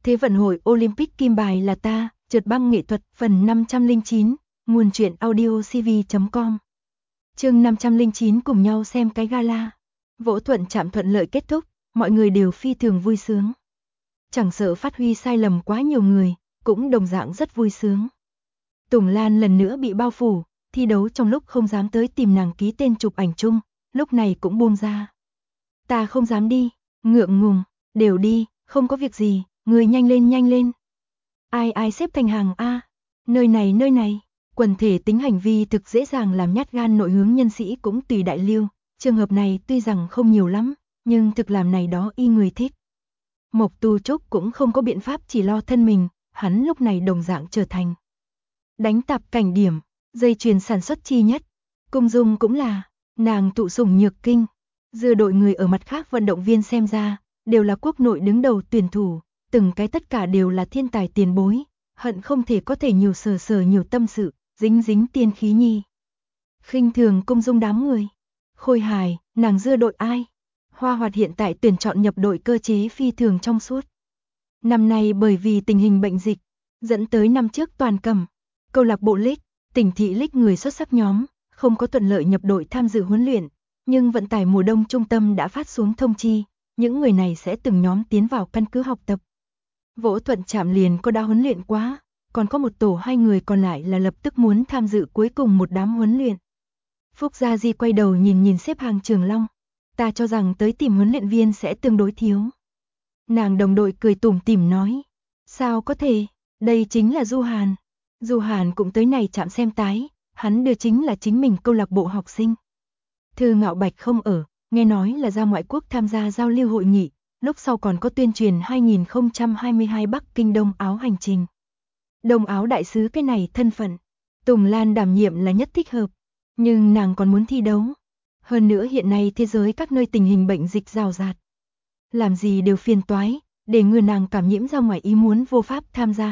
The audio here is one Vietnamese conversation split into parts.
Thế vận hội Olympic kim bài là ta, trượt băng nghệ thuật phần 509, nguồn truyện audio cv.com. Chương 509 cùng nhau xem cái gala. Vỗ thuận chạm thuận lợi kết thúc, mọi người đều phi thường vui sướng. Chẳng sợ phát huy sai lầm quá nhiều người, cũng đồng dạng rất vui sướng. Tùng Lan lần nữa bị bao phủ, thi đấu trong lúc không dám tới tìm nàng ký tên chụp ảnh chung, lúc này cũng buông ra. Ta không dám đi, ngượng ngùng, đều đi, không có việc gì, người nhanh lên. Ai xếp thành hàng a? Nơi này, quần thể tính hành vi thực dễ dàng làm nhát gan nội hướng nhân sĩ cũng tùy đại lưu, trường hợp này tuy rằng không nhiều lắm, nhưng thực làm này đó y người thích. Mộc Tu Trúc cũng không có biện pháp chỉ lo thân mình, hắn lúc này đồng dạng trở thành đánh tạp cảnh điểm, dây chuyền sản xuất chi nhất. Cung Dung cũng là, nàng tụ sủng nhược kinh, dư đội người ở mặt khác vận động viên xem ra, đều là quốc nội đứng đầu tuyển thủ, từng cái tất cả đều là thiên tài tiền bối, hận không thể có thể nhiều sờ nhiều tâm sự, dính tiên khí nhi. Khinh thường Cung Dung đám người. Khôi hài, nàng dưa đội ai? Hoa Hoạt hiện tại tuyển chọn nhập đội cơ chế phi thường trong suốt. Năm nay bởi vì tình hình bệnh dịch, dẫn tới năm trước toàn cầm, câu lạc bộ League, tỉnh thị League người xuất sắc nhóm, không có thuận lợi nhập đội tham dự huấn luyện, nhưng vận tải mùa đông trung tâm đã phát xuống thông chi, những người này sẽ từng nhóm tiến vào căn cứ học tập. Vỗ Thuận chạm liền có đã huấn luyện quá, còn có một tổ 2 người còn lại là lập tức muốn tham dự cuối cùng một đám huấn luyện. Phúc Gia Di quay đầu nhìn xếp hàng Trường Long, ta cho rằng tới tìm huấn luyện viên sẽ tương đối thiếu. Nàng đồng đội cười tủm tỉm nói, sao có thể, đây chính là Du Hàn. Du Hàn cũng tới này chạm xem tái, hắn đưa chính là chính mình câu lạc bộ học sinh. Thư Ngạo Bạch không ở, nghe nói là ra ngoại quốc tham gia giao lưu hội nghị, lúc sau còn có tuyên truyền 2022 Bắc Kinh Đông Áo hành trình. Đông Áo đại sứ cái này thân phận, Tùng Lan đảm nhiệm là nhất thích hợp, nhưng nàng còn muốn thi đấu. Hơn nữa hiện nay thế giới các nơi tình hình bệnh dịch rào rạt. Làm gì đều phiền toái, để ngừa nàng cảm nhiễm ra ngoài ý muốn vô pháp tham gia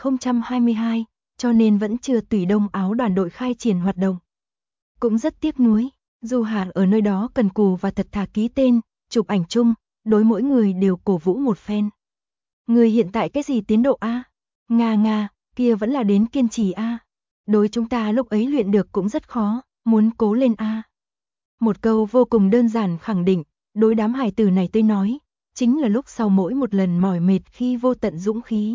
2022, cho nên vẫn chưa tùy Đông Áo đoàn đội khai triển hoạt động. Cũng rất tiếc nuối, Du Hàn ở nơi đó cần cù và thật thà ký tên, chụp ảnh chung, đối mỗi người đều cổ vũ một phen. Người hiện tại cái gì tiến độ a? Nga, kia vẫn là đến kiên trì a. Đối chúng ta lúc ấy luyện được cũng rất khó, muốn cố lên a. Một câu vô cùng đơn giản khẳng định, đối đám hài tử này tôi nói, chính là lúc sau mỗi một lần mỏi mệt khi vô tận dũng khí.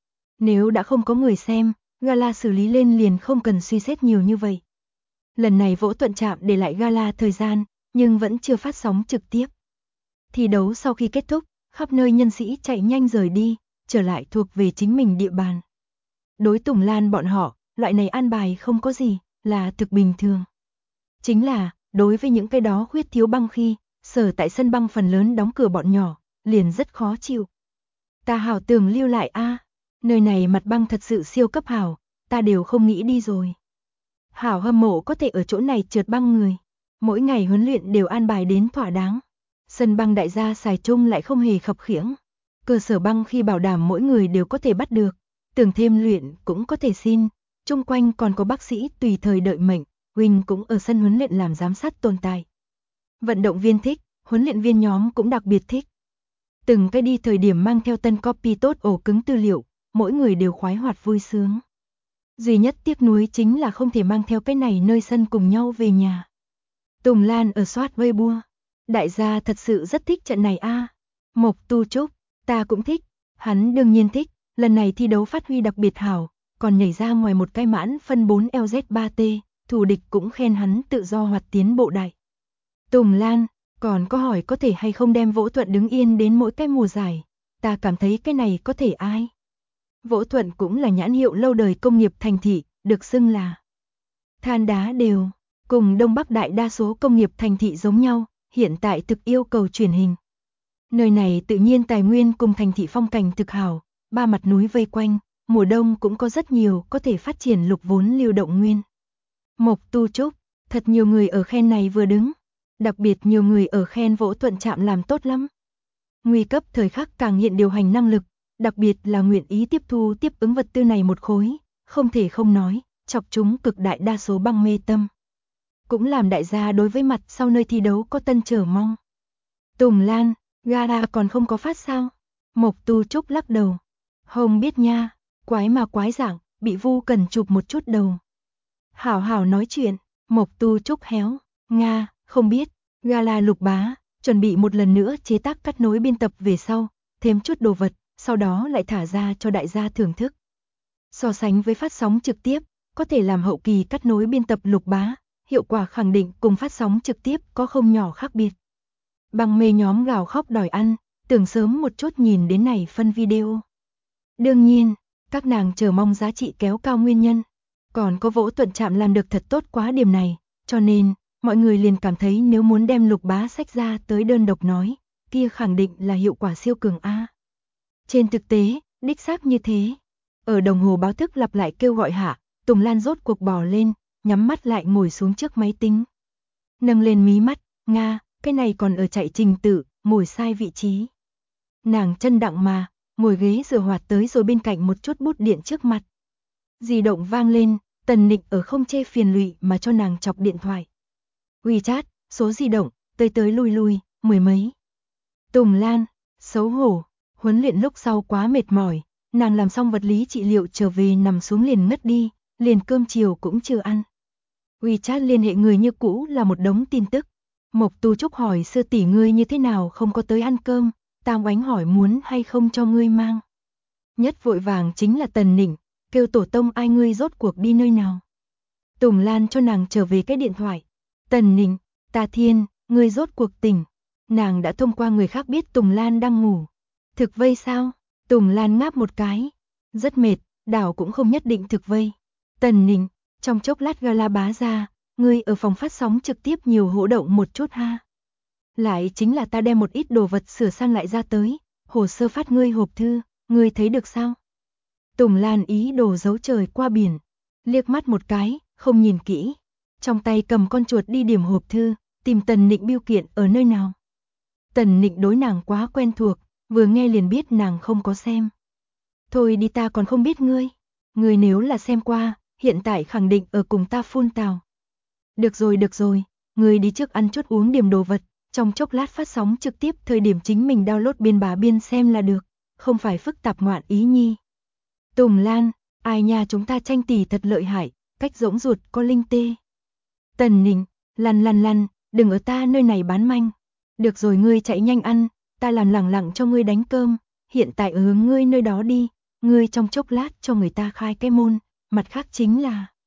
Nếu đã không có người xem, gala xử lý lên liền không cần suy xét nhiều như vậy. Lần này Vỗ Thuận chạm để lại gala thời gian, nhưng vẫn chưa phát sóng trực tiếp. Thi đấu sau khi kết thúc, khắp nơi nhân sĩ chạy nhanh rời đi, trở lại thuộc về chính mình địa bàn. Đối Tùng Lan bọn họ, loại này an bài không có gì, là thực bình thường. Chính là, đối với những cái đó khuyết thiếu băng khi, sở tại sân băng phần lớn đóng cửa bọn nhỏ, liền rất khó chịu. Ta hảo tưởng lưu lại a, nơi này mặt băng thật sự siêu cấp hảo, ta đều không nghĩ đi rồi. Hảo hâm mộ có thể ở chỗ này trượt băng người, mỗi ngày huấn luyện đều an bài đến thỏa đáng. Sân băng đại gia xài chung lại không hề khập khiễng. Cơ sở băng khi bảo đảm mỗi người đều có thể bắt được, tưởng thêm luyện cũng có thể xin. Chung quanh còn có bác sĩ tùy thời đợi mệnh, Huynh cũng ở sân huấn luyện làm giám sát tồn tại. Vận động viên thích, huấn luyện viên nhóm cũng đặc biệt thích. Từng cái đi thời điểm mang theo tân copy tốt ổ cứng tư liệu, mỗi người đều khoái hoạt vui sướng. Duy nhất tiếc nuối chính là không thể mang theo cái này nơi sân cùng nhau về nhà. Tùng Lan ở soát Weibo. Đại gia thật sự rất thích trận này a. Mộc Tu Trúc, ta cũng thích, hắn đương nhiên thích, lần này thi đấu phát huy đặc biệt hảo, còn nhảy ra ngoài một cái mãn phân 4 LZ3T, thủ địch cũng khen hắn tự do hoạt tiến bộ đại. Tùng Lan, còn có hỏi có thể hay không đem Vỗ Thuận đứng yên đến mỗi cái mùa giải, ta cảm thấy cái này có thể ai. Vỗ Thuận cũng là nhãn hiệu lâu đời công nghiệp thành thị, được xưng là than đá đều, cùng Đông Bắc đại đa số công nghiệp thành thị giống nhau. Hiện tại thực yêu cầu truyền hình. Nơi này tự nhiên tài nguyên cùng thành thị phong cảnh thực hảo, ba mặt núi vây quanh, mùa đông cũng có rất nhiều có thể phát triển lục vốn lưu động nguyên. Mộc Tu Trúc, thật nhiều người ở khen này vừa đứng, đặc biệt nhiều người ở khen Vỗ Thuận chạm làm tốt lắm. Nguy cấp thời khắc càng hiện điều hành năng lực, đặc biệt là nguyện ý tiếp thu tiếp ứng vật tư này một khối, không thể không nói, chọc chúng cực đại đa số băng mê tâm. Cũng làm đại gia đối với mặt sau nơi thi đấu có tân chờ mong. Tùng Lan, gara còn không có phát sao? Mộc Tu Trúc lắc đầu. Không biết nha, quái mà quái dạng, bị Vu Cần chụp một chút đầu. Hảo hảo nói chuyện, Mộc Tu Trúc héo, Nga, không biết, gala Lục Bá, chuẩn bị một lần nữa chế tác cắt nối biên tập về sau, thêm chút đồ vật, sau đó lại thả ra cho đại gia thưởng thức. So sánh với phát sóng trực tiếp, có thể làm hậu kỳ cắt nối biên tập Lục Bá, hiệu quả khẳng định cùng phát sóng trực tiếp có không nhỏ khác biệt. Bằng mê nhóm gào khóc đòi ăn, tưởng sớm một chút nhìn đến này phân video. Đương nhiên, các nàng chờ mong giá trị kéo cao nguyên nhân. Còn có Vỗ Tuận Trạm làm được thật tốt quá điểm này, cho nên, mọi người liền cảm thấy nếu muốn đem Lục Bá sách ra tới đơn độc nói, kia khẳng định là hiệu quả siêu cường A. Trên thực tế, đích xác như thế. Ở đồng hồ báo thức lặp lại kêu gọi hạ, Tùng Lan rốt cuộc bò lên, nhắm mắt lại ngồi xuống trước máy tính. Nâng lên mí mắt, Nga, cái này còn ở chạy trình tự, ngồi sai vị trí. Nàng chân đặng mà, ngồi ghế rửa hoạt tới rồi bên cạnh một chút bút điện trước mặt. Di động vang lên, Tần Nịnh ở không chê phiền lụy mà cho nàng chọc điện thoại. WeChat, số di động, tới lui lui, mười mấy. Tùng Lan, xấu hổ, huấn luyện lúc sau quá mệt mỏi, nàng làm xong vật lý trị liệu trở về nằm xuống liền ngất đi, liền cơm chiều cũng chưa ăn. WeChat liên hệ người như cũ là một đống tin tức. Mộc Tu Trúc hỏi sư tỷ ngươi như thế nào không có tới ăn cơm, Tam Oánh hỏi muốn hay không cho ngươi mang. Nhất vội vàng chính là Tần Nịnh, kêu tổ tông ai ngươi rốt cuộc đi nơi nào. Tùng Lan cho nàng trở về cái điện thoại. Tần Nịnh, Ta Thiên, ngươi rốt cuộc tỉnh. Nàng đã thông qua người khác biết Tùng Lan đang ngủ. Thực vây sao? Tùng Lan ngáp một cái. Rất mệt, đảo cũng không nhất định thực vây. Tần Nịnh, trong chốc lát gala bá ra, ngươi ở phòng phát sóng trực tiếp nhiều hỗ động một chút ha. Lại chính là ta đem một ít đồ vật sửa sang lại ra tới, hồ sơ phát ngươi hộp thư, ngươi thấy được sao? Tùng Lan ý đồ giấu trời qua biển, liếc mắt một cái, không nhìn kỹ. Trong tay cầm con chuột đi điểm hộp thư, tìm Tần Nịnh bưu kiện ở nơi nào. Tần Nịnh đối nàng quá quen thuộc, vừa nghe liền biết nàng không có xem. Thôi đi ta còn không biết ngươi. Ngươi nếu là xem qua, hiện tại khẳng định ở cùng ta phun tào. Được rồi, ngươi đi trước ăn chút uống điểm đồ vật, trong chốc lát phát sóng trực tiếp thời điểm chính mình download biên bá biên xem là được, không phải phức tạp ngoạn ý nhi. Tùng Lan, ai nha chúng ta tranh tỷ thật lợi hại, cách rỗng ruột có linh tê. Tần Nịnh, lăn, đừng ở ta nơi này bán manh. Được rồi ngươi chạy nhanh ăn, ta làm lẳng lặng cho ngươi đánh cơm, hiện tại ở hướng ngươi nơi đó đi, ngươi trong chốc lát cho người ta khai cái môn, mặt khác chính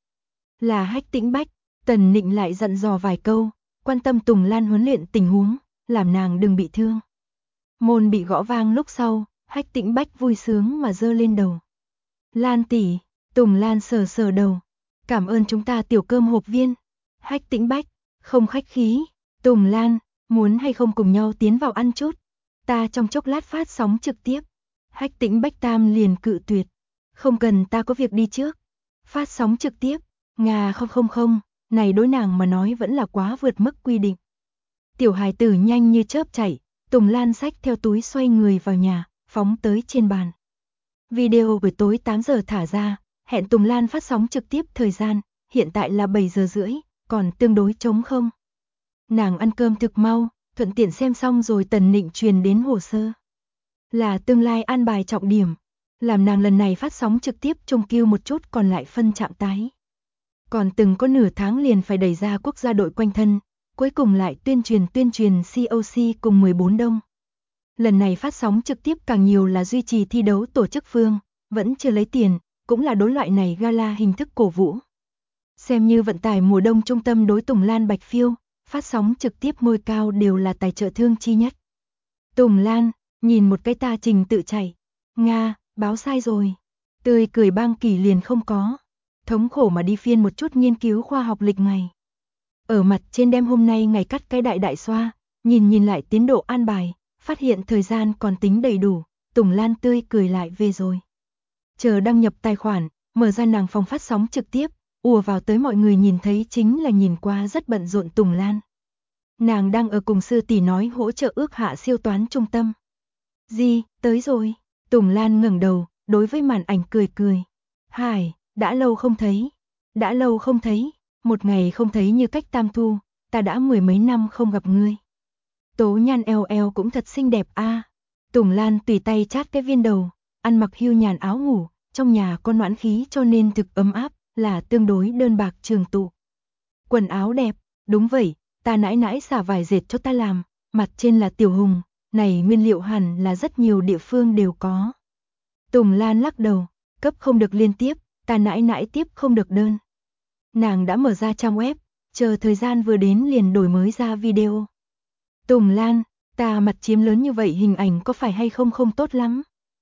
là Hách Tĩnh Bách. Tần Nịnh lại dặn dò vài câu, quan tâm Tùng Lan huấn luyện tình huống, làm nàng đừng bị thương. Môn bị gõ vang lúc sau, Hách Tĩnh Bách vui sướng mà giơ lên đầu. Lan tỷ, Tùng Lan sờ đầu, cảm ơn chúng ta tiểu cơm hộp viên. Hách Tĩnh Bách, không khách khí. Tùng Lan, muốn hay không cùng nhau tiến vào ăn chút, ta trong chốc lát phát sóng trực tiếp. Hách Tĩnh Bách tam liền cự tuyệt, không cần ta có việc đi trước. Phát sóng trực tiếp, Nga không, này đối nàng mà nói vẫn là quá vượt mức quy định. Tiểu hài tử nhanh như chớp chạy, Tùng Lan xách theo túi xoay người vào nhà, phóng tới trên bàn. Video buổi tối 8 giờ thả ra, hẹn Tùng Lan phát sóng trực tiếp thời gian, hiện tại là 7 giờ rưỡi, còn tương đối trống không. Nàng ăn cơm thực mau, thuận tiện xem xong rồi Tần Nịnh truyền đến hồ sơ. Là tương lai an bài trọng điểm, làm nàng lần này phát sóng trực tiếp trông kêu một chút còn lại phân trạng tái. Còn từng có nửa tháng liền phải đẩy ra quốc gia đội quanh thân, cuối cùng lại tuyên truyền COC cùng 14 đông. Lần này phát sóng trực tiếp càng nhiều là duy trì thi đấu tổ chức phương, vẫn chưa lấy tiền, cũng là đối loại này gala hình thức cổ vũ. Xem như vận tải mùa đông trung tâm đối Tùng Lan Bạch Phiêu, phát sóng trực tiếp ngôi cao đều là tài trợ thương chi nhất. Tùng Lan, nhìn một cái ta trình tự chạy. Nga, báo sai rồi. Tươi cười bang kỳ liền không có. Thống khổ mà đi phiên một chút nghiên cứu khoa học lịch ngày. Ở mặt trên đem hôm nay ngày cắt cái đại xoa, nhìn lại tiến độ an bài, phát hiện thời gian còn tính đầy đủ, Tùng Lan tươi cười lại về rồi. Chờ đăng nhập tài khoản, mở ra nàng phòng phát sóng trực tiếp, ùa vào tới mọi người nhìn thấy chính là nhìn qua rất bận rộn Tùng Lan. Nàng đang ở cùng sư tỷ nói hỗ trợ ước hạ siêu toán trung tâm. Gì, tới rồi. Tùng Lan ngẩng đầu, đối với màn ảnh cười. Hải, đã lâu không thấy, một ngày không thấy như cách tam thu, ta đã 10 mấy năm không gặp ngươi. Tố Nhan eo cũng thật xinh đẹp a. Tùng Lan tùy tay chát cái viên đầu, ăn mặc hưu nhàn áo ngủ, trong nhà có noãn khí cho nên thực ấm áp, là tương đối đơn bạc trường tụ. Quần áo đẹp, đúng vậy, ta nãi nãi xả vải dệt cho ta làm, mặt trên là tiểu hùng, này nguyên liệu hẳn là rất nhiều địa phương đều có. Tùng Lan lắc đầu, cấp không được liên tiếp, ta nãi nãi tiếp không được đơn. Nàng đã mở ra trang web, chờ thời gian vừa đến liền đổi mới ra video. Tùng Lan, ta mặt chiếm lớn như vậy hình ảnh có phải hay không không tốt lắm.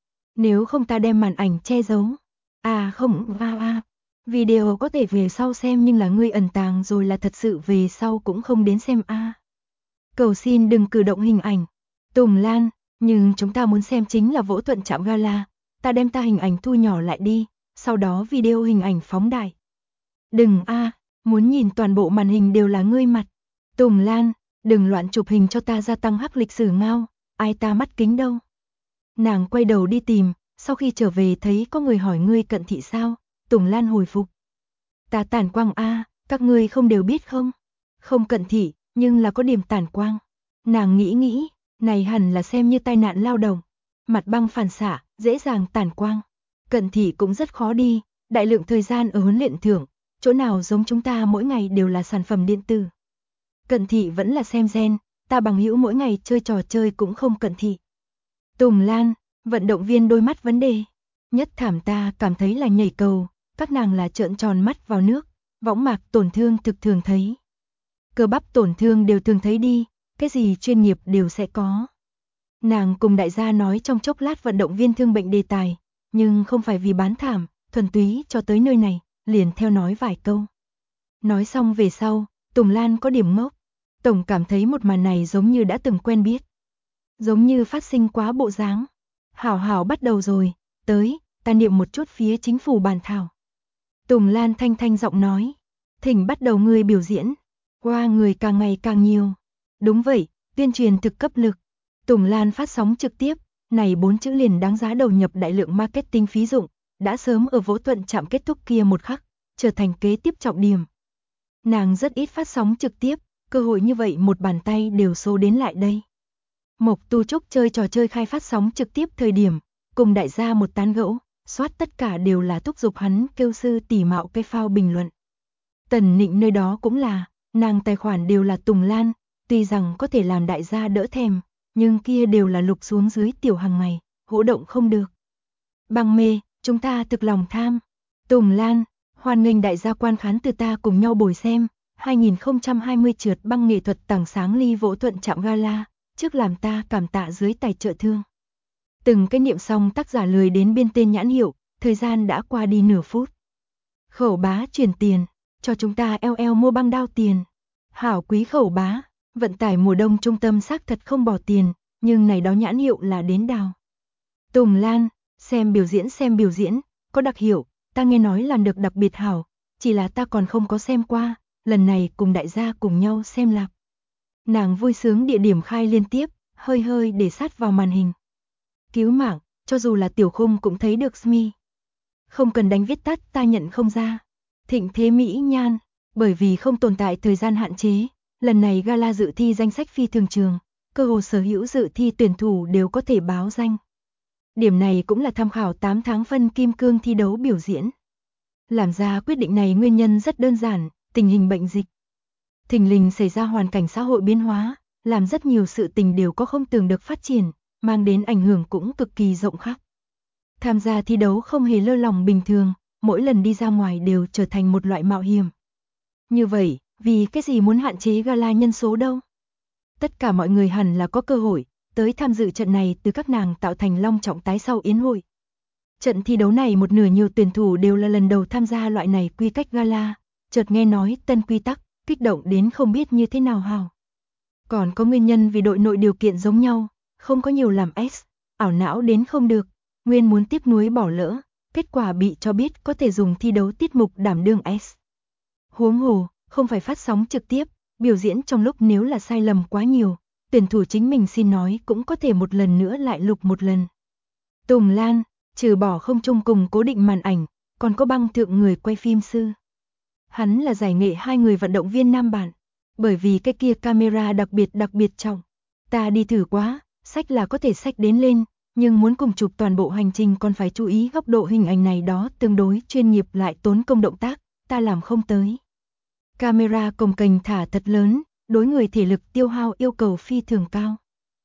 Nếu không ta đem màn ảnh che giấu. À không, video có thể về sau xem nhưng là ngươi ẩn tàng rồi là thật sự về sau cũng không đến xem a. Cầu xin đừng cử động hình ảnh. Tùng Lan, nhưng chúng ta muốn xem chính là Vỗ Thuận Trạm Gala, ta đem ta hình ảnh thu nhỏ lại đi, sau đó video hình ảnh phóng đại. Đừng muốn nhìn toàn bộ màn hình đều là ngươi mặt. Tùng Lan, đừng loạn chụp hình cho ta gia tăng hắc lịch sử ngao, ai ta mắt kính đâu. Nàng quay đầu đi tìm, sau khi trở về thấy có người hỏi ngươi cận thị sao, Tùng Lan hồi phục. Ta tản quang các ngươi không đều biết không? Không cận thị, nhưng là có điểm tản quang. Nàng nghĩ, này hẳn là xem như tai nạn lao động. Mặt băng phản xạ, dễ dàng tản quang. Cận thị cũng rất khó đi, đại lượng thời gian ở huấn luyện thưởng, chỗ nào giống chúng ta mỗi ngày đều là sản phẩm điện tử. Cận thị vẫn là xem gen, ta bằng hữu mỗi ngày chơi trò chơi cũng không cận thị. Tùng Lan, vận động viên đôi mắt vấn đề. Nhất thảm ta cảm thấy là nhảy cầu, các nàng là trợn tròn mắt vào nước, võng mạc tổn thương thực thường thấy. Cơ bắp tổn thương đều thường thấy đi, cái gì chuyên nghiệp đều sẽ có. Nàng cùng đại gia nói trong chốc lát vận động viên thương bệnh đề tài, nhưng không phải vì bán thảm, thuần túy cho tới nơi này, liền theo nói vài câu. Nói xong về sau, Tùng Lan có điểm ngốc, tổng cảm thấy một màn này giống như đã từng quen biết. Giống như phát sinh quá bộ dáng. Hảo bắt đầu rồi, tới, ta niệm một chút phía chính phủ bàn thảo. Tùng Lan thanh thanh giọng nói, thỉnh bắt đầu người biểu diễn, qua người càng ngày càng nhiều. Đúng vậy, tuyên truyền thực cấp lực. Tùng Lan phát sóng trực tiếp, này 4 chữ liền đáng giá đầu nhập đại lượng marketing phí dụng, đã sớm ở Vỗ Thuận Trạm kết thúc kia một khắc, trở thành kế tiếp trọng điểm. Nàng rất ít phát sóng trực tiếp, cơ hội như vậy một bàn tay đều số đến lại đây. Mộc Tu Trúc chơi trò chơi khai phát sóng trực tiếp thời điểm, cùng đại gia một tán gẫu, soát tất cả đều là thúc giục hắn kêu sư tỷ mạo cây phao bình luận. Tần Nịnh nơi đó cũng là, nàng tài khoản đều là Tùng Lan, tuy rằng có thể làm đại gia đỡ thèm, nhưng kia đều là lục xuống dưới tiểu hàng ngày, hỗ động không được. Băng mê, chúng ta thực lòng tham. Tùng Lan, hoan nghênh đại gia quan khán từ ta cùng nhau bồi xem, 2020 trượt băng nghệ thuật tảng sáng ly Vỗ Thuận Trạm Gala, trước làm ta cảm tạ dưới tài trợ thương. Từng cái niệm xong tác giả lười đến biên tên nhãn hiệu, thời gian đã qua đi nửa phút. Khẩu bá chuyển tiền, cho chúng ta LL mua băng đao tiền. Hảo quý khẩu bá, vận tải mùa đông trung tâm xác thật không bỏ tiền, nhưng này đó nhãn hiệu là đến đào. Tùng Lan, xem biểu diễn, có đặc hiệu, ta nghe nói làm được đặc biệt hảo, chỉ là ta còn không có xem qua, lần này cùng đại gia cùng nhau xem lạc. Nàng vui sướng địa điểm khai liên tiếp, hơi để sát vào màn hình. Cứu mạng, cho dù là tiểu khung cũng thấy được SMI. Không cần đánh viết tắt ta nhận không ra. Thịnh thế mỹ nhan, bởi vì không tồn tại thời gian hạn chế, lần này gala dự thi danh sách phi thường trường, cơ hồ sở hữu dự thi tuyển thủ đều có thể báo danh. Điểm này cũng là tham khảo 8 tháng phân kim cương thi đấu biểu diễn. Làm ra quyết định này nguyên nhân rất đơn giản, tình hình bệnh dịch. Thình lình xảy ra hoàn cảnh xã hội biến hóa, làm rất nhiều sự tình đều có không tưởng được phát triển, mang đến ảnh hưởng cũng cực kỳ rộng khắp. Tham gia thi đấu không hề lơ lỏng bình thường, mỗi lần đi ra ngoài đều trở thành một loại mạo hiểm. Như vậy, vì cái gì muốn hạn chế gala nhân số đâu? Tất cả mọi người hẳn là có cơ hội tới tham dự trận này từ các nàng tạo thành long trọng tái sau yến hội. Trận thi đấu này một nửa nhiều tuyển thủ đều là lần đầu tham gia loại này quy cách gala, chợt nghe nói tân quy tắc, kích động đến không biết như thế nào hào. Còn có nguyên nhân vì đội nội điều kiện giống nhau, không có nhiều làm S, ảo não đến không được, nguyên muốn tiếp nối bỏ lỡ, kết quả bị cho biết có thể dùng thi đấu tiết mục đảm đương S. Huống hồ, không phải phát sóng trực tiếp, biểu diễn trong lúc nếu là sai lầm quá nhiều, tuyển thủ chính mình xin nói cũng có thể một lần nữa lại lục một lần. Tùng Lan, trừ bỏ không chung cùng cố định màn ảnh, còn có băng thượng người quay phim sư. Hắn là giải nghệ 2 người vận động viên nam bản, bởi vì cái kia camera đặc biệt trọng. Ta đi thử quá, sách là có thể sách đến lên, Nhưng muốn cùng chụp toàn bộ hành trình còn phải chú ý góc độ hình ảnh này đó tương đối chuyên nghiệp lại tốn công động tác, ta làm không tới. Camera cồng kềnh thả thật lớn, đối người thể lực tiêu hao yêu cầu phi thường cao.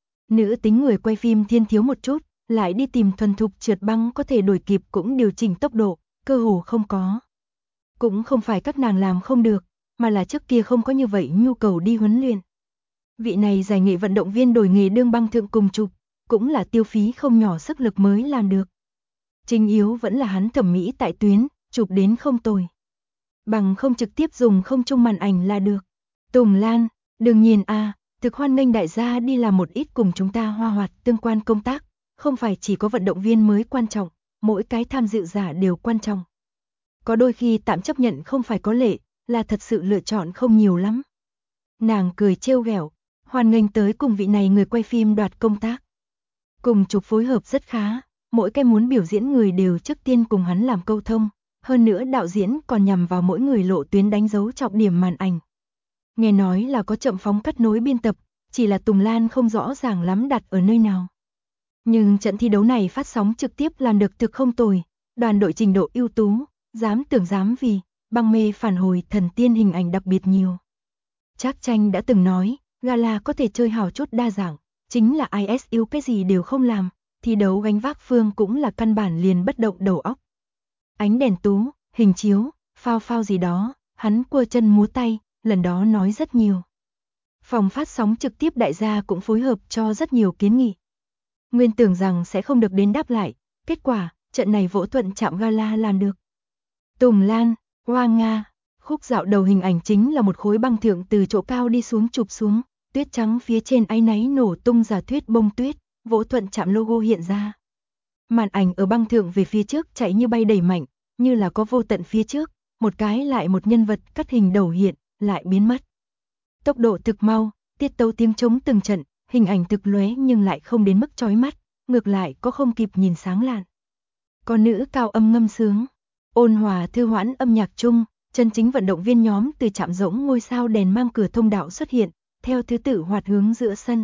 Nữ tính người quay phim thiên thiếu một chút, lại đi tìm thuần thục trượt băng có thể đuổi kịp cũng điều chỉnh tốc độ, cơ hồ không có. Cũng không phải các nàng làm không được, mà là trước kia không có như vậy nhu cầu đi huấn luyện. Vị này giải nghệ vận động viên đổi nghề đương băng thượng cùng chụp, cũng là tiêu phí không nhỏ sức lực mới làm được. Chính yếu vẫn là hắn thẩm mỹ tại tuyến, chụp đến không tồi. Bằng không trực tiếp dùng không trung màn ảnh là được. Tùng Lan, đừng nhìn thực hoan nghênh đại gia đi làm một ít cùng chúng ta hoa hoạt tương quan công tác, không phải chỉ có vận động viên mới quan trọng, mỗi cái tham dự giả đều quan trọng. Có đôi khi tạm chấp nhận không phải có lệ, là thật sự lựa chọn không nhiều lắm. Nàng cười trêu ghẹo, hoan nghênh tới cùng vị này người quay phim đoạt công tác. Cùng chụp phối hợp rất khá, mỗi cái muốn biểu diễn người đều trước tiên cùng hắn làm câu thông, hơn nữa đạo diễn còn nhằm vào mỗi người lộ tuyến đánh dấu trọng điểm màn ảnh. Nghe nói là có chậm phóng cắt nối biên tập, chỉ là Tùng Lan không rõ ràng lắm đặt ở nơi nào. Nhưng trận thi đấu này phát sóng trực tiếp làm được thực không tồi, đoàn đội trình độ ưu tú, dám tưởng dám vì, băng mê phản hồi thần tiên hình ảnh đặc biệt nhiều. Trác Tranh đã từng nói, gala có thể chơi hào chút đa dạng, chính là ISU cái gì đều không làm, thi đấu gánh vác phương cũng là căn bản liền bất động đầu óc. Ánh đèn tú, hình chiếu, phao gì đó, hắn quơ chân múa tay, lần đó nói rất nhiều. Phòng phát sóng trực tiếp đại gia cũng phối hợp cho rất nhiều kiến nghị. Nguyên tưởng rằng sẽ không được đến đáp lại, kết quả, trận này vỗ thuận chạm gala làm được. Tùng Lan, Hoa Nga, khúc dạo đầu hình ảnh chính là một khối băng thượng từ chỗ cao đi xuống chụp xuống, tuyết trắng phía trên áy náy nổ tung giả thuyết bông tuyết, vỗ thuận chạm logo hiện ra. Màn ảnh ở băng thượng về phía trước chạy như bay đầy mạnh, như là có vô tận phía trước, một cái lại một nhân vật cắt hình đầu hiện, lại biến mất. Tốc độ thực mau, tiết tấu tiếng trống từng trận, hình ảnh thực lóe nhưng lại không đến mức chói mắt, ngược lại có không kịp nhìn sáng lạn. Có nữ cao âm ngâm sướng, ôn hòa thư hoãn âm nhạc chung, chân chính vận động viên nhóm từ trạm rỗng ngôi sao đèn mang cửa thông đạo xuất hiện, theo thứ tự hoạt hướng giữa sân.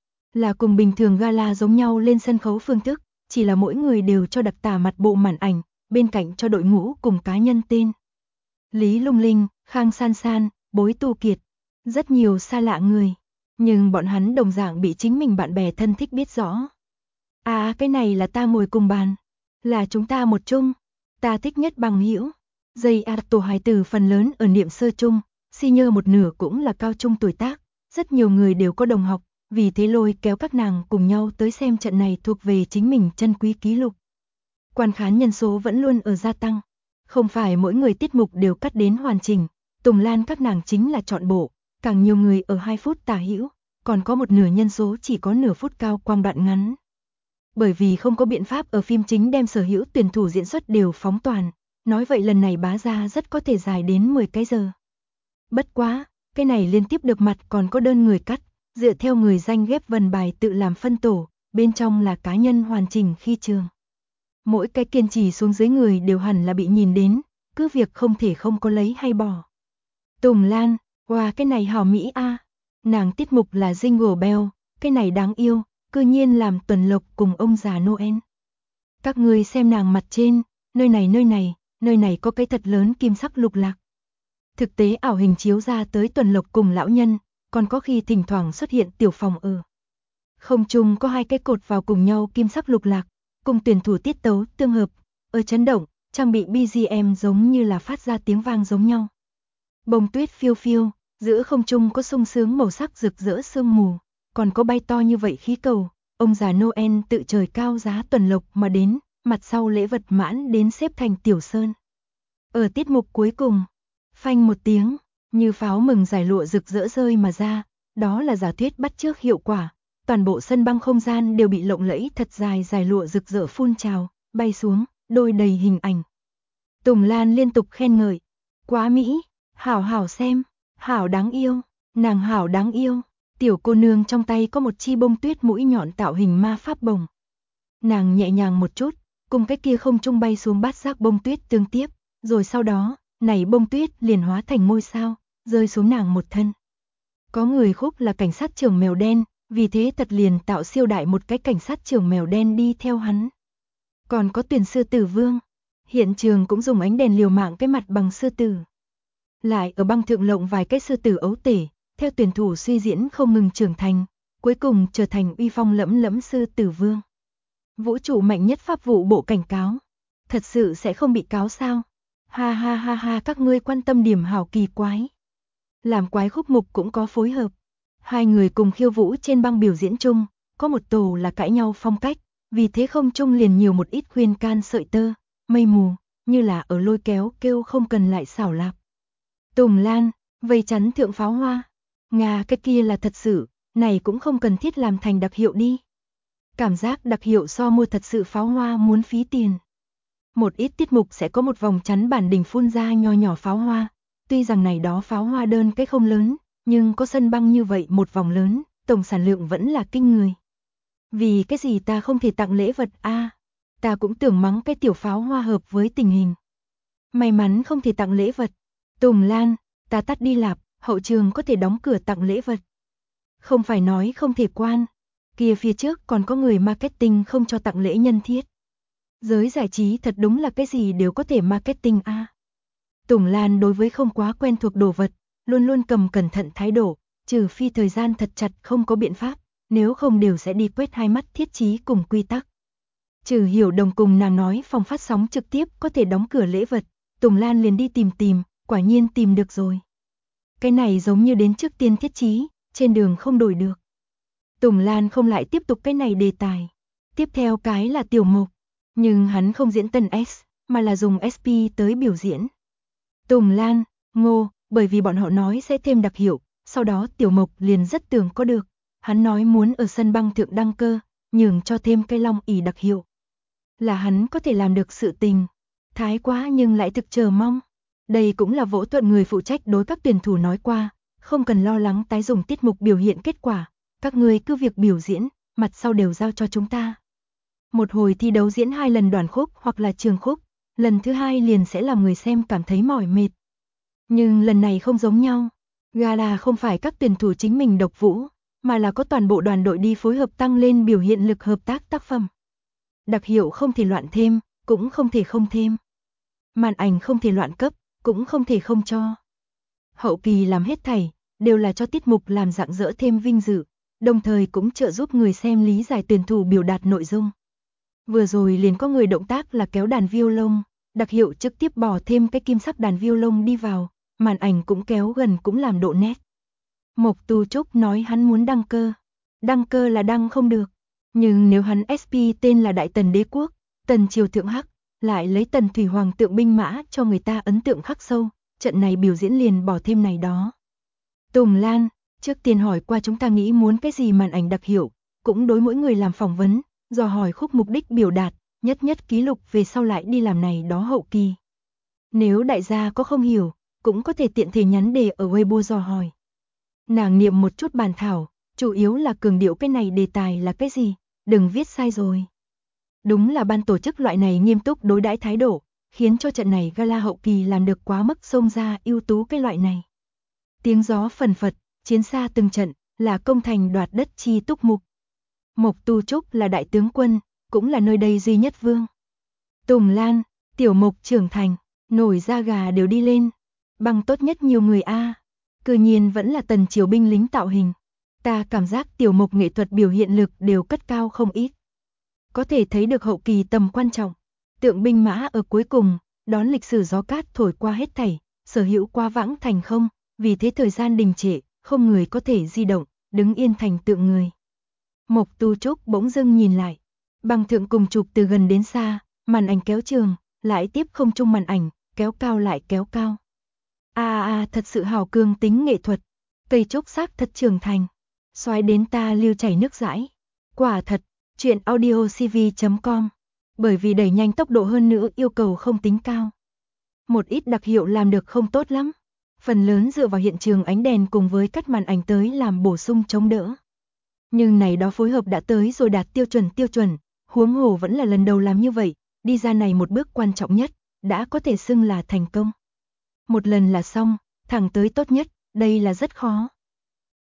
Là cùng bình thường gala giống nhau lên sân khấu phương thức, chỉ là mỗi người đều cho đặc tả mặt bộ màn ảnh, bên cạnh cho đội ngũ cùng cá nhân tên. Lý Lung Linh, Khang San San, Bối Tu Kiệt, rất nhiều xa lạ người, nhưng bọn hắn đồng dạng bị chính mình bạn bè thân thích biết rõ. Cái này là ta ngồi cùng bàn, là chúng ta một chung, ta thích nhất bằng hữu. Dây tổ hài tử phần lớn ở niệm sơ chung, senior một nửa cũng là cao trung tuổi tác, rất nhiều người đều có đồng học, vì thế lôi kéo các nàng cùng nhau tới xem trận này thuộc về chính mình chân quý ký lục. Quan khán nhân số vẫn luôn ở gia tăng, không phải mỗi người tiết mục đều cắt đến hoàn chỉnh, Tùng Lan các nàng chính là chọn bộ, càng nhiều người ở 2 phút tả hữu, còn có một nửa nhân số chỉ có nửa phút cao quang đoạn ngắn. Bởi vì không có biện pháp ở phim chính đem sở hữu tuyển thủ diễn xuất đều phóng toàn, nói vậy lần này bá ra rất có thể dài đến 10 cái giờ. Bất quá, cái này liên tiếp được mặt còn có đơn người cắt, dựa theo người danh ghép vần bài tự làm phân tổ, bên trong là cá nhân hoàn chỉnh khi trường. Mỗi cái kiên trì xuống dưới người đều hẳn là bị nhìn đến, cứ việc không thể không có lấy hay bỏ. Tùng Lan, wow cái này hảo mỹ nàng tiết mục là Jingle Bell, cái này đáng yêu, cư nhiên làm Tuần Lộc cùng ông già Noel. Các người xem nàng mặt trên, nơi này có cái thật lớn kim sắc lục lạc. Thực tế ảo hình chiếu ra tới Tuần Lộc cùng lão nhân, còn có khi thỉnh thoảng xuất hiện tiểu phòng ở. Không chung có 2 cái cột vào cùng nhau kim sắc lục lạc, cùng tuyển thủ tiết tấu tương hợp, ở chấn động, trang bị BGM giống như là phát ra tiếng vang giống nhau. Bông tuyết phiêu phiêu, giữa không trung có sung sướng màu sắc rực rỡ sương mù, còn có bay to như vậy khí cầu, ông già Noel tự trời cao giá Tuần Lộc mà đến, mặt sau lễ vật mãn đến xếp thành tiểu sơn. Ở tiết mục cuối cùng, phanh một tiếng, như pháo mừng giải lụa rực rỡ rơi mà ra, đó là giả thuyết bắt chước hiệu quả, toàn bộ sân băng không gian đều bị lộng lẫy thật dài giải lụa rực rỡ phun trào, bay xuống, đôi đầy hình ảnh. Tùng Lan liên tục khen ngợi, quá mỹ, hảo hảo xem, hảo đáng yêu, nàng hảo đáng yêu, tiểu cô nương trong tay có một chi bông tuyết mũi nhọn tạo hình ma pháp bồng. Nàng nhẹ nhàng một chút, cùng cái kia không trung bay xuống bát giác bông tuyết tương tiếp, rồi sau đó, này bông tuyết liền hóa thành ngôi sao, rơi xuống nàng một thân. Có người khúc là cảnh sát trưởng mèo đen, Vì thế thật liền tạo siêu đại một cái cảnh sát trưởng mèo đen đi theo hắn. Còn có tuyển sư tử vương. Hiện trường cũng dùng ánh đèn liều mạng cái mặt bằng sư tử. Lại ở băng thượng lộng vài cái sư tử ấu tể, theo tuyển thủ suy diễn không ngừng trưởng thành, cuối cùng trở thành uy phong lẫm lẫm sư tử vương. Vũ trụ mạnh nhất pháp vụ bộ cảnh cáo. Thật sự sẽ không bị cáo sao? Ha ha ha ha, các ngươi quan tâm điểm hảo kỳ quái. Làm quái khúc mục cũng có phối hợp. Hai người cùng khiêu vũ trên băng biểu diễn chung, có một tổ là cãi nhau phong cách, vì thế không chung liền nhiều một ít khuyên can sợi tơ, mây mù, như là ở lôi kéo kêu không cần lại xảo lạp. Tùng Lan, vây chắn thượng pháo hoa. Nga, cái kia là thật sự, này cũng không cần thiết làm thành đặc hiệu đi. Cảm giác đặc hiệu so mua thật sự pháo hoa muốn phí tiền. Một ít tiết mục sẽ có một vòng chắn bản đỉnh phun ra nho nhỏ pháo hoa. Tuy rằng này đó pháo hoa đơn cái không lớn, nhưng có sân băng như vậy một vòng lớn, tổng sản lượng vẫn là kinh người. Vì cái gì ta không thể tặng lễ vật a? Ta cũng tưởng mắng cái tiểu pháo hoa hợp với tình hình. May mắn không thể tặng lễ vật. Tùng Lan, ta tắt đi lạp, hậu trường có thể đóng cửa tặng lễ vật. Không phải nói không thể quan. Kia phía trước còn có người marketing không cho tặng lễ nhân thiết. Giới giải trí thật đúng là cái gì đều có thể marketing a. Tùng Lan đối với không quá quen thuộc đồ vật, luôn luôn cầm cẩn thận thái độ, trừ phi thời gian thật chặt không có biện pháp, nếu không đều sẽ đi quét hai mắt thiết chí cùng quy tắc. Trừ Hiểu Đồng cùng nàng nói phòng phát sóng trực tiếp có thể đóng cửa lễ vật, Tùng Lan liền đi tìm, quả nhiên tìm được rồi. Cái này giống như đến trước tiên thiết chí, trên đường không đổi được. Tùng Lan không lại tiếp tục cái này đề tài. Tiếp theo cái là Tiểu Mộc, nhưng hắn không diễn tân S, mà là dùng SP tới biểu diễn. Tùng Lan, Ngô, bởi vì bọn họ nói sẽ thêm đặc hiệu, sau đó Tiểu Mộc liền rất tưởng có được. Hắn nói muốn ở sân băng thượng đăng cơ, nhường cho thêm cây long ỷ đặc hiệu. Là hắn có thể làm được sự tình. Thái quá nhưng lại thực chờ mong. Đây cũng là Vỗ Thuận người phụ trách đối các tuyển thủ nói qua, không cần lo lắng tái dùng tiết mục biểu hiện kết quả, các ngươi cứ việc biểu diễn, mặt sau đều giao cho chúng ta. Một hồi thi đấu diễn 2 lần đoàn khúc hoặc là trường khúc, lần thứ 2 liền sẽ làm người xem cảm thấy mỏi mệt. Nhưng lần này không giống nhau, gala không phải các tuyển thủ chính mình độc vũ, mà là có toàn bộ đoàn đội đi phối hợp tăng lên biểu hiện lực hợp tác tác phẩm. Đặc hiệu không thể loạn thêm, cũng không thể không thêm. Màn ảnh không thể loạn cấp, cũng không thể không cho. Hậu kỳ làm hết thảy, đều là cho tiết mục làm rạng rỡ thêm vinh dự, đồng thời cũng trợ giúp người xem lý giải tuyển thủ biểu đạt nội dung. Vừa rồi liền có người động tác là kéo đàn violon, đặc hiệu trực tiếp bỏ thêm cái kim sắc đàn violon đi vào, màn ảnh cũng kéo gần cũng làm độ nét. Mộc Tu Trúc nói hắn muốn đăng cơ là đăng không được, nhưng nếu hắn SP tên là Đại Tần Đế Quốc, Tần Triều Thượng Hắc, lại lấy Tần Thủy Hoàng tượng binh mã cho người ta ấn tượng khắc sâu, trận này biểu diễn liền bỏ thêm này đó. Tùng Lan, trước tiên hỏi qua chúng ta nghĩ muốn cái gì màn ảnh đặc hiệu, cũng đối mỗi người làm phỏng vấn, dò hỏi khúc mục đích biểu đạt, nhất ký lục về sau lại đi làm này đó hậu kỳ. Nếu đại gia có không hiểu, cũng có thể tiện thể nhắn đề ở Weibo dò hỏi. Nàng niệm một chút bàn thảo, chủ yếu là cường điệu cái này đề tài là cái gì, đừng viết sai rồi. Đúng là ban tổ chức loại này nghiêm túc đối đãi thái độ, khiến cho trận này gala hậu kỳ làm được quá mức xông ra ưu tú cái loại này. Tiếng gió phần phật, chiến xa từng trận, là công thành đoạt đất chi túc mục. Mộc Tu Trúc là đại tướng quân, cũng là nơi đây duy nhất vương. Tùng Lan, Tiểu Mộc trưởng thành, nổi da gà đều đi lên. Bằng tốt nhất nhiều người a. Cư nhiên vẫn là Tần Triều binh lính tạo hình. Ta cảm giác Tiểu Mộc nghệ thuật biểu hiện lực đều cất cao không ít. Có thể thấy được hậu kỳ tầm quan trọng. Tượng binh mã ở cuối cùng, đón lịch sử gió cát thổi qua hết thảy, sở hữu qua vãng thành không, vì thế thời gian đình trệ, không người có thể di động, đứng yên thành tượng người. Mộc Tu Trúc bỗng dưng nhìn lại, băng thượng cùng chụp từ gần đến xa, màn ảnh kéo trường, lại tiếp không chung màn ảnh, kéo cao lại kéo cao. Thật sự hào cương tính nghệ thuật, cây trúc xác thật trưởng thành, xoáy đến ta lưu chảy nước dãi. Quả thật, chuyện audiocv.com, bởi vì đẩy nhanh tốc độ hơn nữa yêu cầu không tính cao. Một ít đặc hiệu làm được không tốt lắm, phần lớn dựa vào hiện trường ánh đèn cùng với cắt màn ảnh tới làm bổ sung chống đỡ. Nhưng này đó phối hợp đã tới rồi đạt tiêu chuẩn, huống hồ vẫn là lần đầu làm như vậy, đi ra này một bước quan trọng nhất, đã có thể xưng là thành công. Một lần là xong, thẳng tới tốt nhất, đây là rất khó.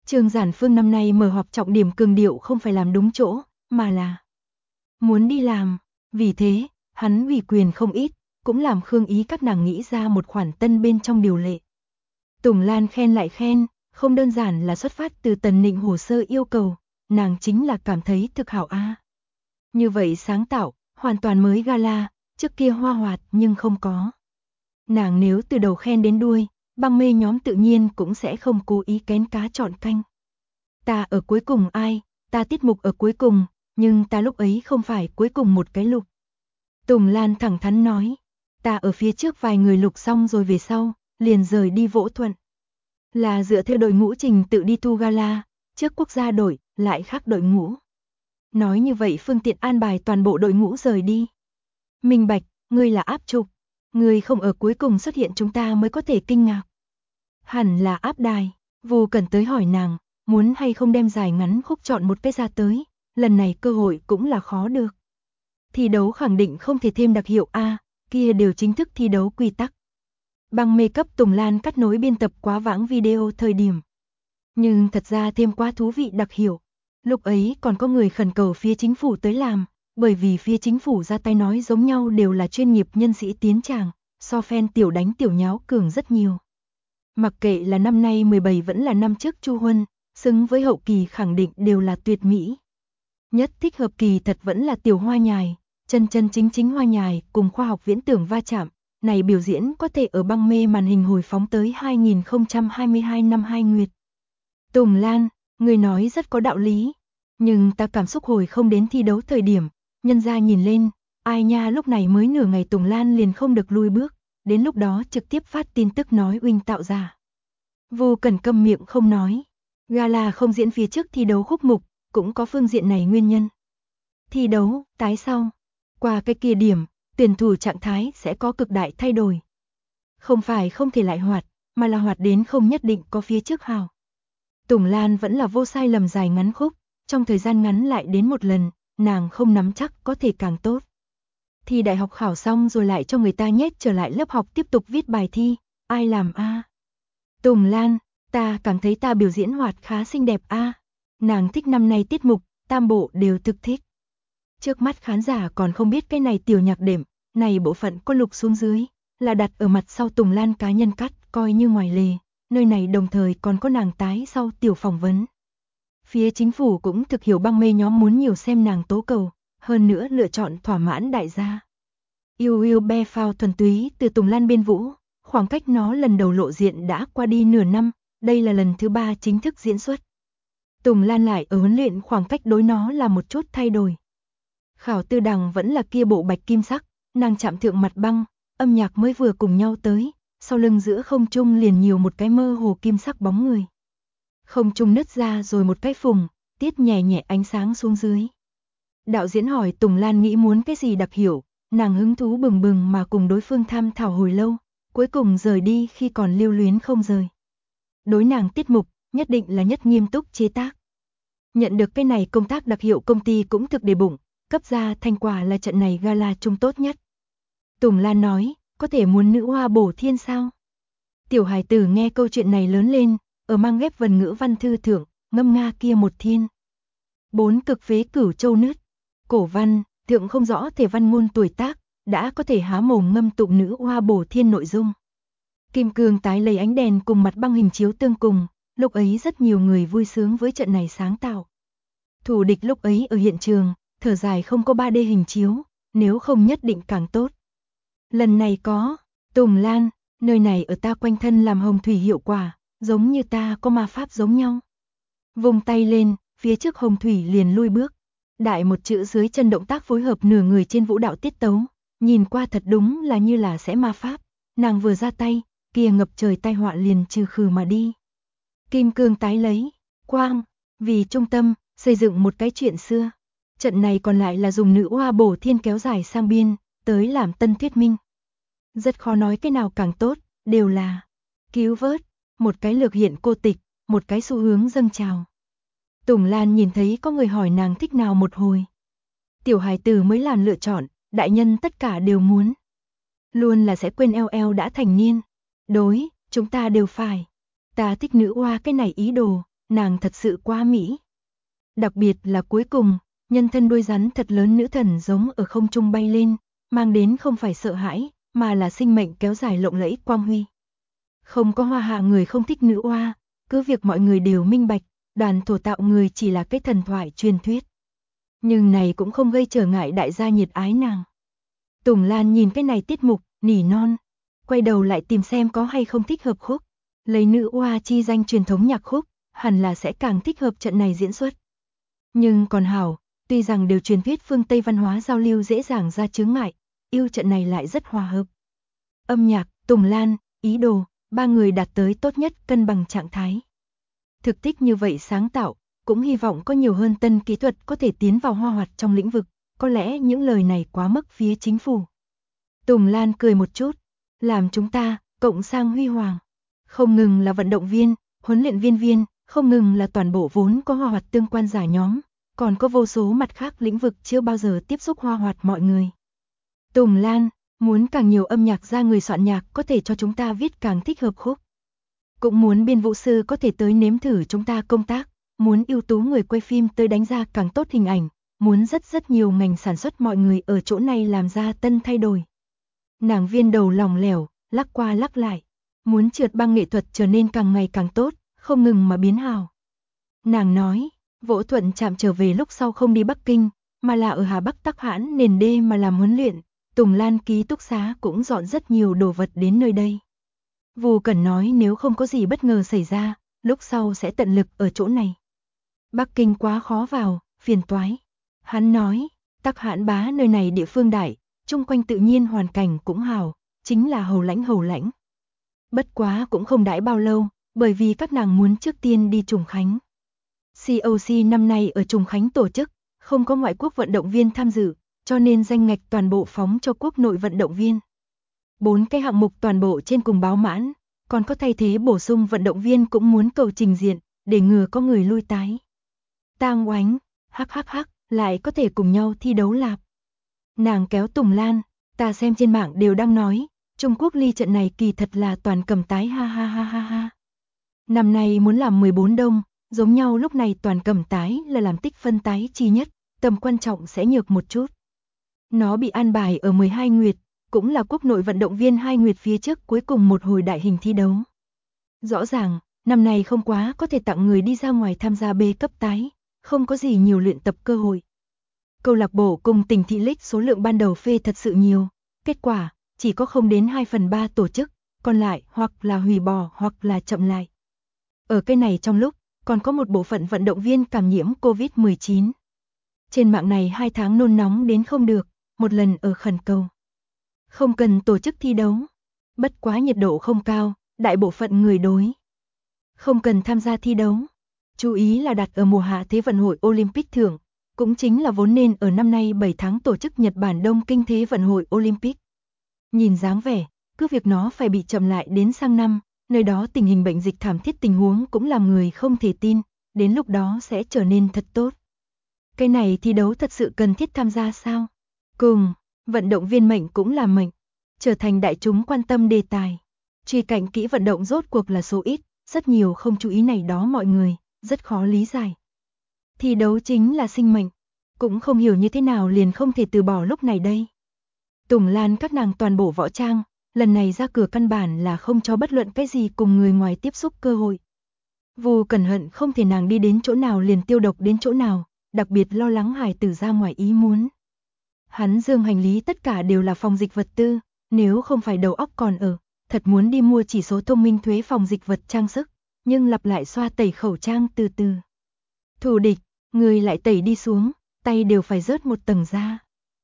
Trương Giản Phương năm nay mở họp trọng điểm cường điệu không phải làm đúng chỗ, mà là muốn đi làm. Vì thế, hắn ủy quyền không ít, cũng làm Khương Ý các nàng nghĩ ra một khoản tân bên trong điều lệ. Tùng Lan khen lại khen, không đơn giản là xuất phát từ Tần Nịnh hồ sơ yêu cầu, nàng chính là cảm thấy thực hảo a. Như vậy sáng tạo, hoàn toàn mới gala, trước kia hoa hoạt nhưng không có. Nàng nếu từ đầu khen đến đuôi, băng mê nhóm tự nhiên cũng sẽ không cố ý kén cá chọn canh. Ta ở cuối cùng ai, ta tiết mục ở cuối cùng, nhưng ta lúc ấy không phải cuối cùng một cái lục. Tùng Lan thẳng thắn nói, ta ở phía trước vài người lục xong rồi về sau, liền rời đi Vỗ Thuận. Là dựa theo đội ngũ trình tự đi thu gala, trước quốc gia đội, lại khác đội ngũ. Nói như vậy phương tiện an bài toàn bộ đội ngũ rời đi. Minh bạch, ngươi là áp trục, ngươi không ở cuối cùng xuất hiện chúng ta mới có thể kinh ngạc. Hẳn là áp đài, Vu Cẩn tới hỏi nàng, muốn hay không đem dài ngắn khúc chọn một cái ra tới, lần này cơ hội cũng là khó được. Thi đấu khẳng định không thể thêm đặc hiệu A, kia đều chính thức thi đấu quy tắc. Băng mê cấp Tùng Lan cắt nối biên tập quá vãng video thời điểm. Nhưng thật ra thêm quá thú vị đặc hiệu. Lúc ấy còn có người khẩn cầu phía chính phủ tới làm, bởi vì phía chính phủ ra tay nói giống nhau đều là chuyên nghiệp nhân sĩ tiến tràng, so fan tiểu đánh tiểu nháo cường rất nhiều. Mặc kệ là năm nay 17 vẫn là năm trước Chu Huân, xứng với hậu kỳ khẳng định đều là tuyệt mỹ. Nhất thích hợp kỳ thật vẫn là tiểu hoa nhài, chân chính hoa nhài cùng khoa học viễn tưởng va chạm, này biểu diễn có thể ở băng mê màn hình hồi phóng tới 2022 năm 2 nguyệt. Tùng Lan, người nói rất có đạo lý, nhưng ta cảm xúc hồi không đến thi đấu thời điểm, nhân ra nhìn lên, ai nha lúc này mới nửa ngày Tùng Lan liền không được lui bước, đến lúc đó trực tiếp phát tin tức nói Uinh tạo ra. Vô Cần câm miệng không nói, gala không diễn phía trước thi đấu khúc mục, cũng có phương diện này nguyên nhân. Thi đấu, tái sau, qua cái kia điểm, tuyển thủ trạng thái sẽ có cực đại thay đổi. Không phải không thể lại hoạt, mà là hoạt đến không nhất định có phía trước hào. Tùng Lan vẫn là vô sai lầm dài ngắn khúc, trong thời gian ngắn lại đến một lần, nàng không nắm chắc có thể càng tốt. Thi đại học khảo xong rồi lại cho người ta nhét trở lại lớp học tiếp tục viết bài thi, ai làm a? Tùng Lan, ta cảm thấy ta biểu diễn hoạt khá xinh đẹp a. Nàng thích năm nay tiết mục, tam bộ đều thực thích. Trước mắt khán giả còn không biết cái này tiểu nhạc đệm, này bộ phận có lục xuống dưới, là đặt ở mặt sau Tùng Lan cá nhân cắt, coi như ngoài lề, nơi này đồng thời còn có nàng tái sau tiểu phỏng vấn. Phía chính phủ cũng thực hiểu băng mê nhóm muốn nhiều xem nàng tố cầu, hơn nữa lựa chọn thỏa mãn đại gia. Yêu yêu be phao thuần túy từ Tùng Lan biên vũ, khoảng cách nó lần đầu lộ diện đã qua đi nửa năm, đây là lần thứ 3 chính thức diễn xuất. Tùng Lan lại ở huấn luyện khoảng cách đối nó là một chút thay đổi. Khảo tư đằng vẫn là kia bộ bạch kim sắc, nàng chạm thượng mặt băng, âm nhạc mới vừa cùng nhau tới, sau lưng giữa không trung liền nhiều một cái mơ hồ kim sắc bóng người. Không trung nứt ra rồi một cái phùng, tiết nhẹ nhẹ ánh sáng xuống dưới. Đạo diễn hỏi Tùng Lan nghĩ muốn cái gì đặc hiệu, nàng hứng thú bừng bừng mà cùng đối phương tham thảo hồi lâu, cuối cùng rời đi khi còn lưu luyến không rời. Đối nàng tiết mục, nhất định là nhất nghiêm túc chế tác. Nhận được cái này công tác đặc hiệu công ty cũng thực để bụng, cấp ra thành quả là trận này gala chung tốt nhất. Tùng Lan nói, có thể muốn nữ hoa bổ thiên sao? Tiểu hài tử nghe câu chuyện này lớn lên, ở mang ghép vần ngữ văn thư thượng, ngâm nga kia một thiên. 4 cực phế cửu châu nứt, cổ văn, thượng không rõ thể văn ngôn tuổi tác, đã có thể há mồm ngâm tụng nữ hoa bổ thiên nội dung. Kim cương tái lấy ánh đèn cùng mặt băng hình chiếu tương cùng, lúc ấy rất nhiều người vui sướng với trận này sáng tạo. Thủ địch lúc ấy ở hiện trường, thở dài không có 3D hình chiếu, nếu không nhất định càng tốt. Lần này có, Tùng Lan, nơi này ở ta quanh thân làm hồng thủy hiệu quả, giống như ta có ma pháp giống nhau. Vùng tay lên, phía trước hồng thủy liền lui bước. Đại một chữ dưới chân động tác phối hợp nửa người trên vũ đạo tiết tấu, nhìn qua thật đúng là như là sẽ ma pháp. Nàng vừa ra tay, kia ngập trời tai họa liền trừ khử mà đi. Kim cương tái lấy, quang, vì trung tâm, xây dựng một cái chuyện xưa. Trận này còn lại là dùng nữ hoa bổ thiên kéo dài sang biên, tới làm tân thuyết minh. Rất khó nói cái nào càng tốt, đều là cứu vớt, một cái lược hiện cô tịch, một cái xu hướng dâng trào. Tùng Lan nhìn thấy có người hỏi nàng thích nào một hồi. Tiểu hài tử mới làm lựa chọn, đại nhân tất cả đều muốn. Luôn là sẽ quên eo eo đã thành niên. Đối, chúng ta đều phải. Ta thích nữ hoa cái này ý đồ, nàng thật sự quá mỹ. Đặc biệt là cuối cùng, nhân thân đuôi rắn thật lớn nữ thần giống ở không trung bay lên, mang đến không phải sợ hãi, mà là sinh mệnh kéo dài lộng lẫy quang huy. Không có hoa hạ người không thích nữ oa, cứ việc mọi người đều minh bạch, đoàn thổ tạo người chỉ là cái thần thoại truyền thuyết. Nhưng này cũng không gây trở ngại đại gia nhiệt ái nàng. Tùng Lan nhìn cái này tiết mục, nỉ non, quay đầu lại tìm xem có hay không thích hợp khúc. Lấy nữ oa chi danh truyền thống nhạc khúc, hẳn là sẽ càng thích hợp trận này diễn xuất. Nhưng còn hảo, tuy rằng đều truyền thuyết phương Tây văn hóa giao lưu dễ dàng ra chướng ngại, yêu trận này lại rất hòa hợp. Âm nhạc, Tùng Lan, ý đồ, ba người đạt tới tốt nhất cân bằng trạng thái. Thực tích như vậy sáng tạo, cũng hy vọng có nhiều hơn tân kỹ thuật có thể tiến vào hoa hoạt trong lĩnh vực, có lẽ những lời này quá mức phía chính phủ. Tùng Lan cười một chút, làm chúng ta, cộng sang huy hoàng. Không ngừng là vận động viên, huấn luyện viên, không ngừng là toàn bộ vốn có hoa hoạt tương quan giả nhóm, còn có vô số mặt khác lĩnh vực chưa bao giờ tiếp xúc hoa hoạt mọi người. Tùng Lan, muốn càng nhiều âm nhạc ra người soạn nhạc có thể cho chúng ta viết càng thích hợp khúc. Cũng muốn biên vũ sư có thể tới nếm thử chúng ta công tác, muốn ưu tú người quay phim tới đánh ra càng tốt hình ảnh, muốn rất nhiều ngành sản xuất mọi người ở chỗ này làm ra tân thay đổi. Nàng viên đầu lỏng lẻo, lắc qua lắc lại, muốn trượt băng nghệ thuật trở nên càng ngày càng tốt, không ngừng mà biến hào. Nàng nói, Vỗ Thuận Trạm trở về lúc sau không đi Bắc Kinh, mà là ở Hà Bắc Tắc Hãn nền đê mà làm huấn luyện, Tùng Lan ký túc xá cũng dọn rất nhiều đồ vật đến nơi đây. Vu Cẩn nói nếu không có gì bất ngờ xảy ra, lúc sau sẽ tận lực ở chỗ này. Bắc Kinh quá khó vào, phiền toái. Hắn nói, Tắc Hãn bá nơi này địa phương đại, chung quanh tự nhiên hoàn cảnh cũng hào, chính là hầu lãnh. Bất quá cũng không đãi bao lâu, bởi vì các nàng muốn trước tiên đi Trùng Khánh. COC năm nay ở Trùng Khánh tổ chức, không có ngoại quốc vận động viên tham dự, cho nên danh ngạch toàn bộ phóng cho quốc nội vận động viên. 4 cái hạng mục toàn bộ trên cùng báo mãn, còn có thay thế bổ sung vận động viên cũng muốn cầu trình diện, để ngừa có người lui tái. Tang Oánh, hắc, lại có thể cùng nhau thi đấu lạp. Nàng kéo Tùng Lan, ta xem trên mạng đều đang nói, Trung Quốc ly trận này kỳ thật là toàn cầm tái ha. Năm nay muốn làm 14 đông, giống nhau lúc này toàn cầm tái là làm tích phân tái chi nhất, tầm quan trọng sẽ nhược một chút. Nó bị an bài ở 12 nguyệt, cũng là quốc nội vận động viên 2 nguyệt phía trước cuối cùng một hồi đại hình thi đấu. Rõ ràng, năm nay không quá có thể tặng người đi ra ngoài tham gia B cấp tái, không có gì nhiều luyện tập cơ hội. Câu lạc bộ cùng tỉnh thị League số lượng ban đầu phê thật sự nhiều, kết quả chỉ có không đến 2/3 tổ chức, còn lại hoặc là hủy bỏ hoặc là chậm lại. Ở cái này trong lúc, còn có một bộ phận vận động viên cảm nhiễm Covid-19. Trên mạng này 2 tháng nôn nóng đến không được, một lần ở khẩn cầu. Không cần tổ chức thi đấu. Bất quá nhiệt độ không cao, đại bộ phận người đối. Không cần tham gia thi đấu. Chú ý là đặt ở mùa hạ Thế vận hội Olympic thưởng, cũng chính là vốn nên ở năm nay 7 tháng tổ chức Nhật Bản Đông Kinh Thế vận hội Olympic. Nhìn dáng vẻ, cứ việc nó phải bị chậm lại đến sang năm, nơi đó tình hình bệnh dịch thảm thiết tình huống cũng làm người không thể tin, đến lúc đó sẽ trở nên thật tốt. Cái này thi đấu thật sự cần thiết tham gia sao? Cùng, vận động viên mệnh cũng là mệnh, trở thành đại chúng quan tâm đề tài. Truy cạnh kỹ vận động rốt cuộc là số ít, rất nhiều không chú ý này đó mọi người, rất khó lý giải. Thi đấu chính là sinh mệnh, cũng không hiểu như thế nào liền không thể từ bỏ lúc này đây. Tùng Lan các nàng toàn bộ võ trang, lần này ra cửa căn bản là không cho bất luận cái gì cùng người ngoài tiếp xúc cơ hội. Vu Cẩn Hận không thể nàng đi đến chỗ nào liền tiêu độc đến chỗ nào, đặc biệt lo lắng hài tử ra ngoài ý muốn. Hắn dương hành lý tất cả đều là phòng dịch vật tư, nếu không phải đầu óc còn ở, thật muốn đi mua chỉ số thông minh thuế phòng dịch vật trang sức, nhưng lặp lại xoa tẩy khẩu trang từ từ. Thù địch, người lại tẩy đi xuống, tay đều phải rớt một tầng ra.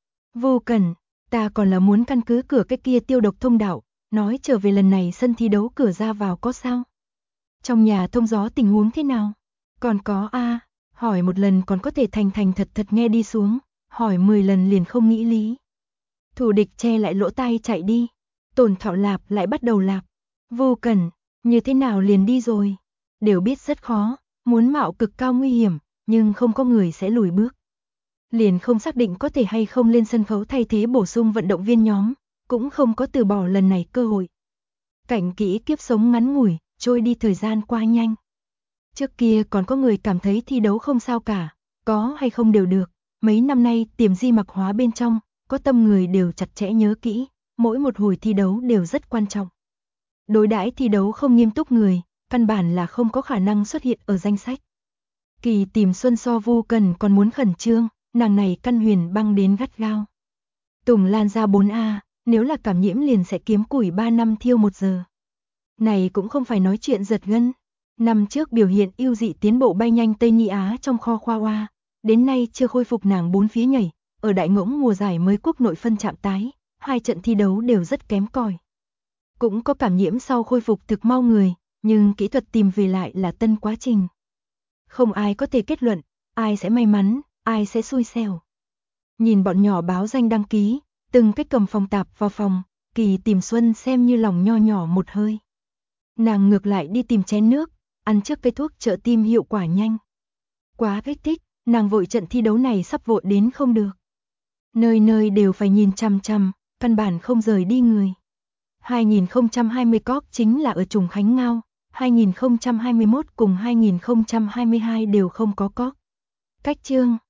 Vu Cẩn, ta còn là muốn căn cứ cửa cái kia tiêu độc thông đạo, nói trở về lần này sân thi đấu cửa ra vào có sao? Trong nhà thông gió tình huống thế nào? Còn có hỏi một lần còn có thể thành thật nghe đi xuống, hỏi 10 lần liền không nghĩ lý. Thủ địch che lại lỗ tai chạy đi, Tổn Thạo Lạp lại bắt đầu lạp. Vô Cẩn, như thế nào liền đi rồi? Đều biết rất khó, muốn mạo cực cao nguy hiểm, nhưng không có người sẽ lùi bước. Liền không xác định có thể hay không lên sân khấu thay thế bổ sung vận động viên nhóm, cũng không có từ bỏ lần này cơ hội. Cảnh kỹ kiếp sống ngắn ngủi, trôi đi thời gian qua nhanh. Trước kia còn có người cảm thấy thi đấu không sao cả, có hay không đều được. Mấy năm nay tiềm di mặc hóa bên trong, có tâm người đều chặt chẽ nhớ kỹ, mỗi một hồi thi đấu đều rất quan trọng. Đối đãi thi đấu không nghiêm túc người, căn bản là không có khả năng xuất hiện ở danh sách. Kỳ Tìm Xuân so Vu Cần còn muốn khẩn trương, nàng này căn huyền băng đến gắt gao. Tùng Lan ra 4A, nếu là cảm nhiễm liền sẽ kiếm củi 3 năm thiêu 1 giờ. Này cũng không phải nói chuyện giật gân. Năm trước biểu hiện ưu dị tiến bộ bay nhanh Tây Ni Á trong kho khoa hoa, đến nay chưa khôi phục nàng 4 phía nhảy, ở đại ngỗng mùa giải mới quốc nội phân chạm tái, 2 trận thi đấu đều rất kém cỏi. Cũng có cảm nhiễm sau khôi phục thực mau người, nhưng kỹ thuật tìm về lại là tân quá trình. Không ai có thể kết luận, ai sẽ may mắn, ai sẽ xui xẻo. Nhìn bọn nhỏ báo danh đăng ký, từng cái cầm phòng tạp vào phòng, Kỳ Tìm Xuân xem như lòng nho nhỏ một hơi. Nàng ngược lại đi tìm chén nước, ăn trước cây thuốc trợ tim hiệu quả nhanh. Quá kích thích, nàng vội trận thi đấu này sắp vội đến không được. Nơi nơi đều phải nhìn chằm chằm, căn bản không rời đi người. 2020 COP chính là ở Trùng Khánh Ngao, 2021 cùng 2022 đều không có COP. Cách chương